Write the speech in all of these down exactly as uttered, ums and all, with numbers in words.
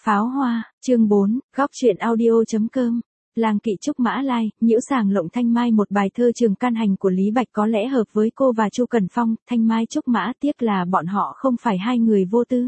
Pháo hoa, chương bốn, góc truyện audio.com. Làng Kỵ Trúc Mã Lai, nhiễu sàng lộng Thanh Mai. Một bài thơ trường can hành của Lý Bạch có lẽ hợp với cô và Chu Cần Phong. Thanh Mai Trúc Mã, tiếc là bọn họ không phải hai người vô tư.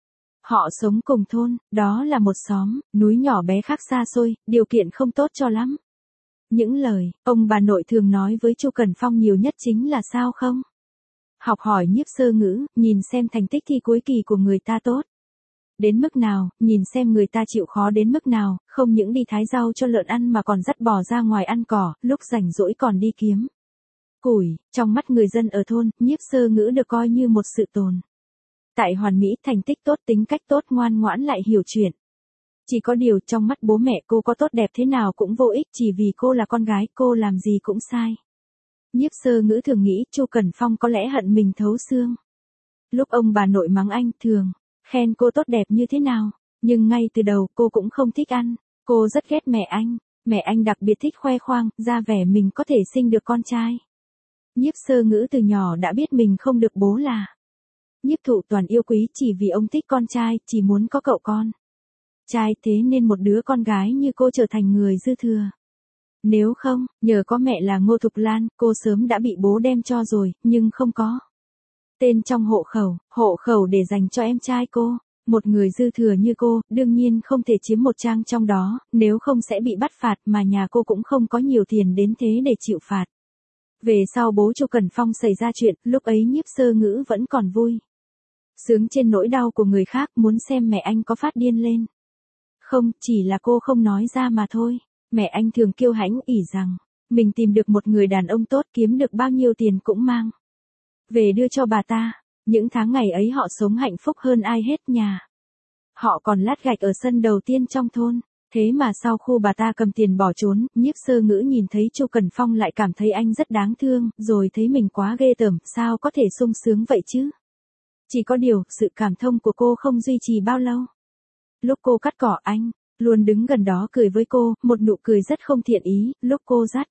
Họ sống cùng thôn, đó là một xóm, núi nhỏ bé khác xa xôi, điều kiện không tốt cho lắm. Những lời, ông bà nội thường nói với Chu Cần Phong nhiều nhất chính là sao không? Học hỏi Nhiếp Sơ Ngữ, nhìn xem thành tích thi cuối kỳ của người ta tốt đến mức nào, nhìn xem người ta chịu khó đến mức nào, không những đi thái rau cho lợn ăn mà còn dắt bò ra ngoài ăn cỏ, lúc rảnh rỗi còn đi kiếm củi. Trong mắt người dân ở thôn, Nhiếp Sơ Ngữ được coi như một sự tồn tại hoàn mỹ, thành tích tốt, tính cách tốt, ngoan ngoãn lại hiểu chuyện. Chỉ có điều trong mắt bố mẹ cô có tốt đẹp thế nào cũng vô ích, chỉ vì cô là con gái, cô làm gì cũng sai. Nhiếp Sơ Ngữ thường nghĩ Chu Cần Phong có lẽ hận mình thấu xương. Lúc ông bà nội mắng anh, thường khen cô tốt đẹp như thế nào, nhưng ngay từ đầu cô cũng không thích ăn, cô rất ghét mẹ anh, mẹ anh đặc biệt thích khoe khoang, ra vẻ mình có thể sinh được con trai. Nhiếp Sơ Ngữ từ nhỏ đã biết mình không được bố là Nhiếp Thụ Toàn yêu quý, chỉ vì ông thích con trai, chỉ muốn có cậu con trai, thế nên một đứa con gái như cô trở thành người dư thừa. Nếu không, nhờ có mẹ là Ngô Thục Lan, cô sớm đã bị bố đem cho rồi, nhưng không có tên trong hộ khẩu, hộ khẩu để dành cho em trai cô. Một người dư thừa như cô, đương nhiên không thể chiếm một trang trong đó, nếu không sẽ bị bắt phạt, mà nhà cô cũng không có nhiều tiền đến thế để chịu phạt. Về sau bố Chu Cần Phong xảy ra chuyện, lúc ấy Nhiếp Sơ Ngữ vẫn còn vui sướng trên nỗi đau của người khác, muốn xem mẹ anh có phát điên lên không, chỉ là cô không nói ra mà thôi. Mẹ anh thường kiêu hãnh ỷ rằng mình tìm được một người đàn ông tốt, kiếm được bao nhiêu tiền cũng mang về đưa cho bà ta. Những tháng ngày ấy họ sống hạnh phúc hơn ai hết nhà. Họ còn lát gạch ở sân đầu tiên trong thôn. Thế mà sau khu bà ta cầm tiền bỏ trốn, Nhiếp Sơ Ngữ nhìn thấy Chu Cần Phong lại cảm thấy anh rất đáng thương, rồi thấy mình quá ghê tởm, sao có thể sung sướng vậy chứ? Chỉ có điều, sự cảm thông của cô không duy trì bao lâu. Lúc cô cắt cỏ, anh luôn đứng gần đó cười với cô, một nụ cười rất không thiện ý. Lúc cô dắt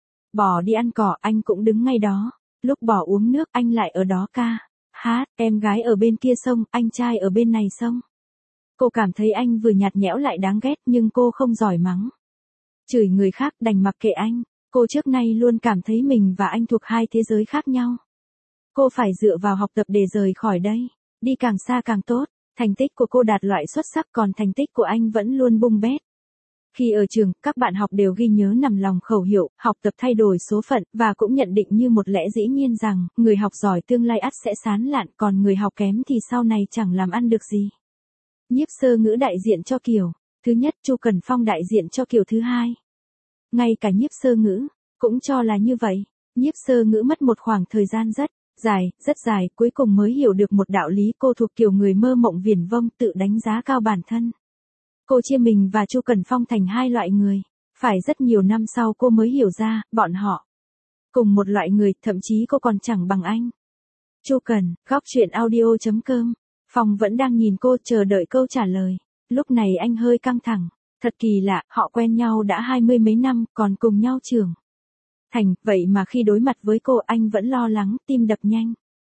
bò đi ăn cỏ, anh cũng đứng ngay đó. Lúc bò uống nước, anh lại ở đó ca hát, em gái ở bên kia sông, anh trai ở bên này sông. Cô cảm thấy anh vừa nhạt nhẽo lại đáng ghét, nhưng cô không giỏi mắng chửi người khác, đành mặc kệ anh. Cô trước nay luôn cảm thấy mình và anh thuộc hai thế giới khác nhau. Cô phải dựa vào học tập để rời khỏi đây, đi càng xa càng tốt. Thành tích của cô đạt loại xuất sắc, còn thành tích của anh vẫn luôn bung bét. Khi ở trường, các bạn học đều ghi nhớ nằm lòng khẩu hiệu, học tập thay đổi số phận, và cũng nhận định như một lẽ dĩ nhiên rằng, người học giỏi tương lai ắt sẽ sán lạn, còn người học kém thì sau này chẳng làm ăn được gì. Nhiếp Sơ Ngữ đại diện cho kiểu thứ nhất, Chu Cần Phong đại diện cho kiểu thứ hai. Ngay cả Nhiếp Sơ Ngữ cũng cho là như vậy. Nhiếp Sơ Ngữ mất một khoảng thời gian rất dài, rất dài, cuối cùng mới hiểu được một đạo lý. Cô thuộc kiểu người mơ mộng viển vông, tự đánh giá cao bản thân. Cô chia mình và Chu Cần Phong thành hai loại người. Phải rất nhiều năm sau cô mới hiểu ra, bọn họ cùng một loại người, thậm chí cô còn chẳng bằng anh. Chu Cần, góc truyện audio.com. Phong vẫn đang nhìn cô, chờ đợi câu trả lời. Lúc này anh hơi căng thẳng. Thật kỳ lạ, họ quen nhau đã hai mươi mấy năm, còn cùng nhau trưởng thành, vậy mà khi đối mặt với cô anh vẫn lo lắng, tim đập nhanh.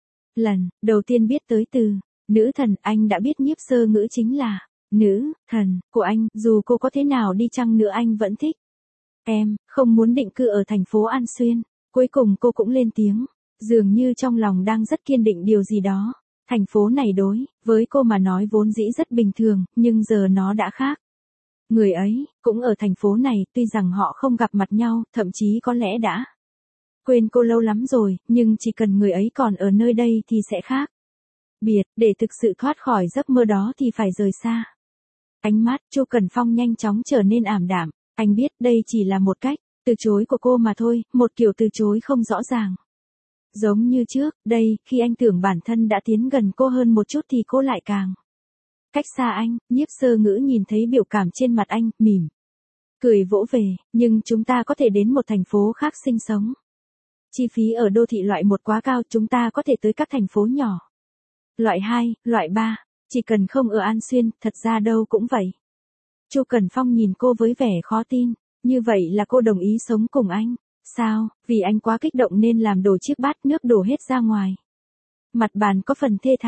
Lần đầu tiên biết tới từ nữ thần, anh đã biết Nhiếp Sơ Ngữ chính là nữ thần của anh. Dù cô có thế nào đi chăng nữa anh vẫn thích em, không muốn định cư ở thành phố An Xuyên. Cuối cùng cô cũng lên tiếng, dường như trong lòng đang rất kiên định điều gì đó. Thành phố này đối với cô mà nói vốn dĩ rất bình thường, nhưng giờ nó đã khác. Người ấy cũng ở thành phố này, tuy rằng họ không gặp mặt nhau, thậm chí có lẽ đã quên cô lâu lắm rồi, nhưng chỉ cần người ấy còn ở nơi đây thì sẽ khác biệt. Để thực sự thoát khỏi giấc mơ đó thì phải rời xa. Ánh mắt Chu Cần Phong nhanh chóng trở nên ảm đạm. Anh biết đây chỉ là một cách từ chối của cô mà thôi, một kiểu từ chối không rõ ràng. Giống như trước, đây, khi anh tưởng bản thân đã tiến gần cô hơn một chút thì cô lại càng cách xa anh. Nhiếp Sơ Ngữ nhìn thấy biểu cảm trên mặt anh, mỉm cười vỗ về, nhưng chúng ta có thể đến một thành phố khác sinh sống. Chi phí ở đô thị loại một quá cao, chúng ta có thể tới các thành phố nhỏ. Loại hai, loại ba, chỉ cần không ở An Xuyên, thật ra đâu cũng vậy. Chu Cần Phong nhìn cô với vẻ khó tin, như vậy là cô đồng ý sống cùng anh. Sao, vì anh quá kích động nên làm đổ chiếc bát nước đổ hết ra ngoài. Mặt bàn có phần thê thảm.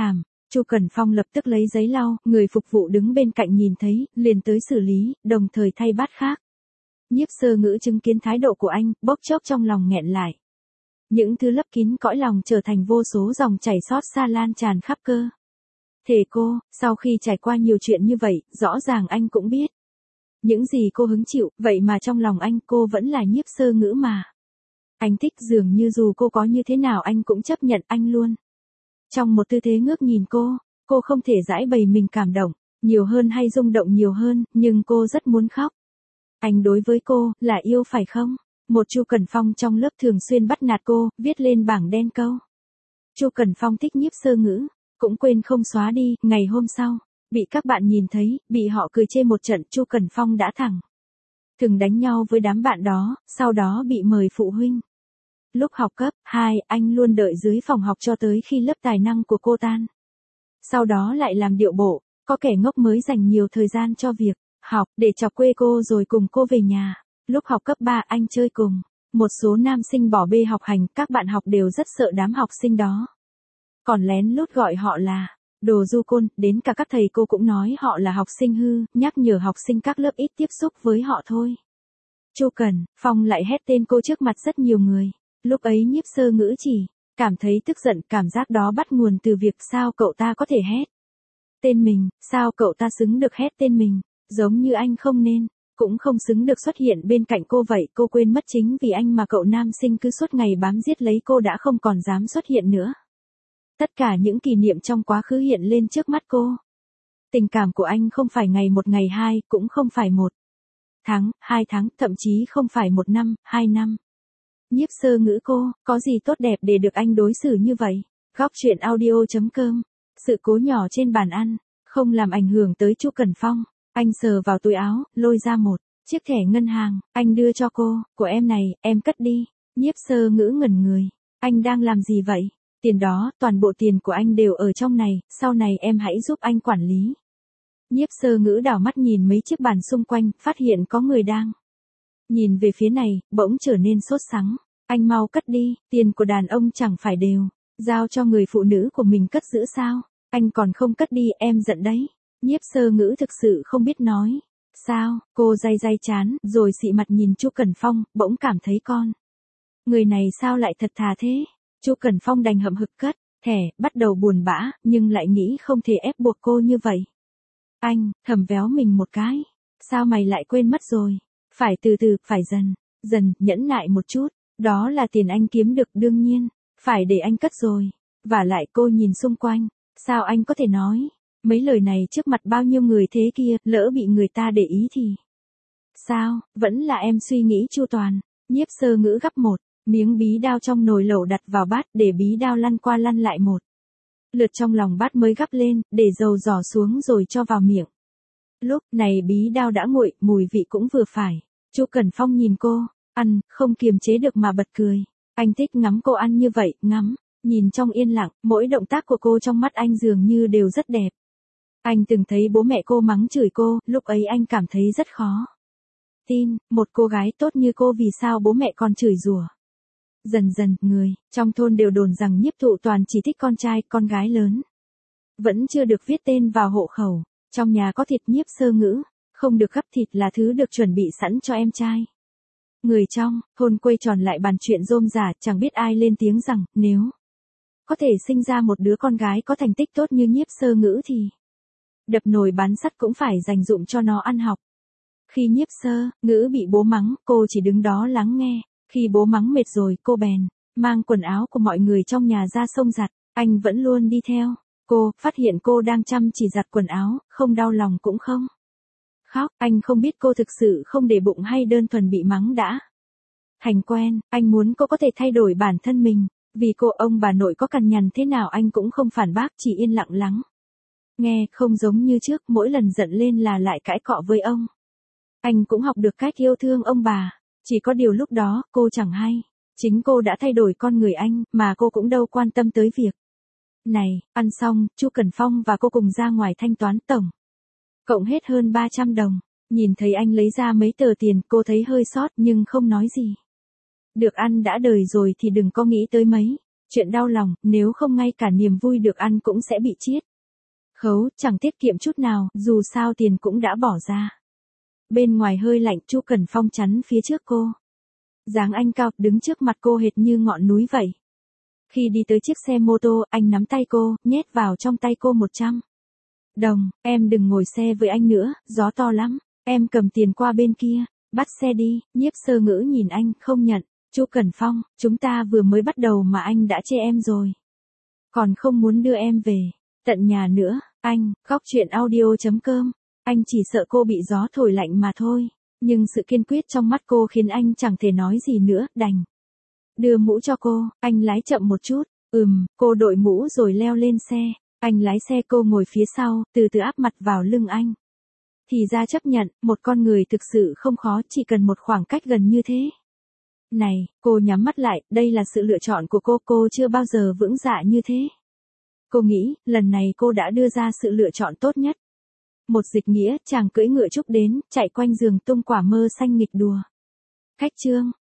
Chu Cẩn Phong lập tức lấy giấy lau, người phục vụ đứng bên cạnh nhìn thấy, liền tới xử lý, đồng thời thay bát khác. Nhiếp Sơ Ngữ chứng kiến thái độ của anh, bốc chốc trong lòng nghẹn lại. Những thứ lấp kín cõi lòng trở thành vô số dòng chảy xót xa lan tràn khắp cơ thể cô, sau khi trải qua nhiều chuyện như vậy, rõ ràng anh cũng biết. Những gì cô hứng chịu, vậy mà trong lòng anh cô vẫn là Nhiếp Sơ Ngữ mà. Anh thích dường như dù cô có như thế nào anh cũng chấp nhận anh luôn. Trong một tư thế ngước nhìn cô, cô không thể giải bày mình cảm động, nhiều hơn hay rung động nhiều hơn, nhưng cô rất muốn khóc. Anh đối với cô, là yêu phải không? Một Chu Cẩn Phong trong lớp thường xuyên bắt nạt cô, viết lên bảng đen câu. Chu Cẩn Phong thích Nhiếp Sơ Ngữ, cũng quên không xóa đi, ngày hôm sau, bị các bạn nhìn thấy, bị họ cười chê một trận, Chu Cẩn Phong đã thẳng thừng đánh nhau với đám bạn đó, sau đó bị mời phụ huynh. Lúc học cấp hai, anh luôn đợi dưới phòng học cho tới khi lớp tài năng của cô tan. Sau đó lại làm điệu bộ, có kẻ ngốc mới dành nhiều thời gian cho việc học, để chọc quê cô rồi cùng cô về nhà. Lúc học cấp ba anh chơi cùng một số nam sinh bỏ bê học hành, các bạn học đều rất sợ đám học sinh đó. Còn lén lút gọi họ là đồ du côn, đến cả các thầy cô cũng nói họ là học sinh hư, nhắc nhở học sinh các lớp ít tiếp xúc với họ thôi. Chu Cẩn Phong lại hét tên cô trước mặt rất nhiều người. Lúc ấy Nhiếp Sơ Ngữ chỉ cảm thấy tức giận, cảm giác đó bắt nguồn từ việc sao cậu ta có thể hét tên mình, sao cậu ta xứng được hét tên mình, giống như anh không nên, cũng không xứng được xuất hiện bên cạnh cô vậy. Cô quên mất chính vì anh mà cậu nam sinh cứ suốt ngày bám giết lấy cô đã không còn dám xuất hiện nữa. Tất cả những kỷ niệm trong quá khứ hiện lên trước mắt cô. Tình cảm của anh không phải ngày một ngày hai, cũng không phải một tháng, hai tháng, thậm chí không phải một năm, hai năm. Nhiếp Sơ Ngữ cô, có gì tốt đẹp để được anh đối xử như vậy? Góc truyện audio chấm com. Sự cố nhỏ trên bàn ăn, không làm ảnh hưởng tới Chu Cẩn Phong. Anh sờ vào túi áo, lôi ra một chiếc thẻ ngân hàng, anh đưa cho cô, của em này, em cất đi. Nhiếp Sơ Ngữ ngẩn người. Anh đang làm gì vậy? Tiền đó, toàn bộ tiền của anh đều ở trong này, sau này em hãy giúp anh quản lý. Nhiếp Sơ Ngữ đảo mắt nhìn mấy chiếc bàn xung quanh, phát hiện có người đang nhìn về phía này, bỗng trở nên sốt sắng. Anh mau cất đi, tiền của đàn ông chẳng phải đều giao cho người phụ nữ của mình cất giữ sao? Anh còn không cất đi, em giận đấy. Nhiếp Sơ Ngữ thực sự không biết nói sao, cô day day chán, rồi xị mặt nhìn Chu Cẩn Phong, bỗng cảm thấy con người này sao lại thật thà thế. Chu Cẩn Phong đành hậm hực cất thẻ, bắt đầu buồn bã, nhưng lại nghĩ không thể ép buộc cô như vậy. Anh thầm véo mình một cái. Sao mày lại quên mất rồi? Phải từ từ, phải dần dần, nhẫn nại một chút. Đó là tiền anh kiếm được, đương nhiên phải để anh cất rồi. Và lại cô nhìn xung quanh, sao anh có thể nói mấy lời này trước mặt bao nhiêu người thế kia, lỡ bị người ta để ý thì sao? Vẫn là em suy nghĩ chu toàn. Nhiếp Sơ Ngữ gắp một miếng bí đao trong nồi lẩu đặt vào bát, để bí đao lăn qua lăn lại một lượt trong lòng bát mới gắp lên, để dầu giỏ xuống rồi cho vào miệng. Lúc này bí đao đã nguội, mùi vị cũng vừa phải. Chu Cẩn Phong nhìn cô ăn, không kiềm chế được mà bật cười. Anh thích ngắm cô ăn như vậy, ngắm, nhìn trong yên lặng, mỗi động tác của cô trong mắt anh dường như đều rất đẹp. Anh từng thấy bố mẹ cô mắng chửi cô, lúc ấy anh cảm thấy rất khó tin, một cô gái tốt như cô vì sao bố mẹ còn chửi rủa. Dần dần, người trong thôn đều đồn rằng Nhiếp Thụ Toàn chỉ thích con trai, con gái lớn vẫn chưa được viết tên vào hộ khẩu. Trong nhà có thịt, Nhiếp Sơ Ngữ không được gắp thịt là thứ được chuẩn bị sẵn cho em trai. Người trong thôn quây tròn lại bàn chuyện rôm rả, chẳng biết ai lên tiếng rằng nếu có thể sinh ra một đứa con gái có thành tích tốt như Nhiếp Sơ Ngữ thì đập nồi bán sắt cũng phải dành dụm cho nó ăn học. Khi Nhiếp Sơ Ngữ bị bố mắng, cô chỉ đứng đó lắng nghe. Khi bố mắng mệt rồi, cô bèn mang quần áo của mọi người trong nhà ra xông giặt. Anh vẫn luôn đi theo cô, phát hiện cô đang chăm chỉ giặt quần áo, không đau lòng cũng không khóc. Anh không biết cô thực sự không để bụng hay đơn thuần bị mắng đã thành quen. Anh muốn cô có thể thay đổi bản thân mình. Vì cô, ông bà nội có cằn nhằn thế nào anh cũng không phản bác, chỉ yên lặng lắng nghe, không giống như trước, mỗi lần giận lên là lại cãi cọ với ông. Anh cũng học được cách yêu thương ông bà. Chỉ có điều lúc đó, cô chẳng hay. Chính cô đã thay đổi con người anh, mà cô cũng đâu quan tâm tới việc này. Ăn xong, Chu Cẩn Phong và cô cùng ra ngoài thanh toán tổng cộng hết hơn ba trăm đồng. Nhìn thấy anh lấy ra mấy tờ tiền, cô thấy hơi sót nhưng không nói gì. Được ăn đã đời rồi thì đừng có nghĩ tới mấy chuyện đau lòng, nếu không ngay cả niềm vui được ăn cũng sẽ bị chiết. Khấu, chẳng tiết kiệm chút nào, dù sao tiền cũng đã bỏ ra. Bên ngoài hơi lạnh, Chu Cẩn Phong chắn phía trước cô. Dáng anh cao, đứng trước mặt cô hệt như ngọn núi vậy. Khi đi tới chiếc xe mô tô, anh nắm tay cô, nhét vào trong tay cô một trăm đồng, em đừng ngồi xe với anh nữa, gió to lắm, em cầm tiền qua bên kia, bắt xe đi. Nhiếp Sơ Ngữ nhìn anh, không nhận. Chu Cẩn Phong, chúng ta vừa mới bắt đầu mà anh đã chê em rồi. Còn không muốn đưa em về tận nhà nữa. Anh, góc chuyện audio chấm com. Anh chỉ sợ cô bị gió thổi lạnh mà thôi. Nhưng sự kiên quyết trong mắt cô khiến anh chẳng thể nói gì nữa, đành đưa mũ cho cô. Anh lái chậm một chút. Ừm, cô đội mũ rồi leo lên xe. Anh lái xe, cô ngồi phía sau, từ từ áp mặt vào lưng anh. Thì ra chấp nhận, một con người thực sự không khó, chỉ cần một khoảng cách gần như thế. Này, cô nhắm mắt lại, đây là sự lựa chọn của cô, cô chưa bao giờ vững dạ như thế. Cô nghĩ, lần này cô đã đưa ra sự lựa chọn tốt nhất. Một dịch nghĩa, chàng cưỡi ngựa trúc đến, chạy quanh giường tung quả mơ xanh nghịch đùa. Khách chương.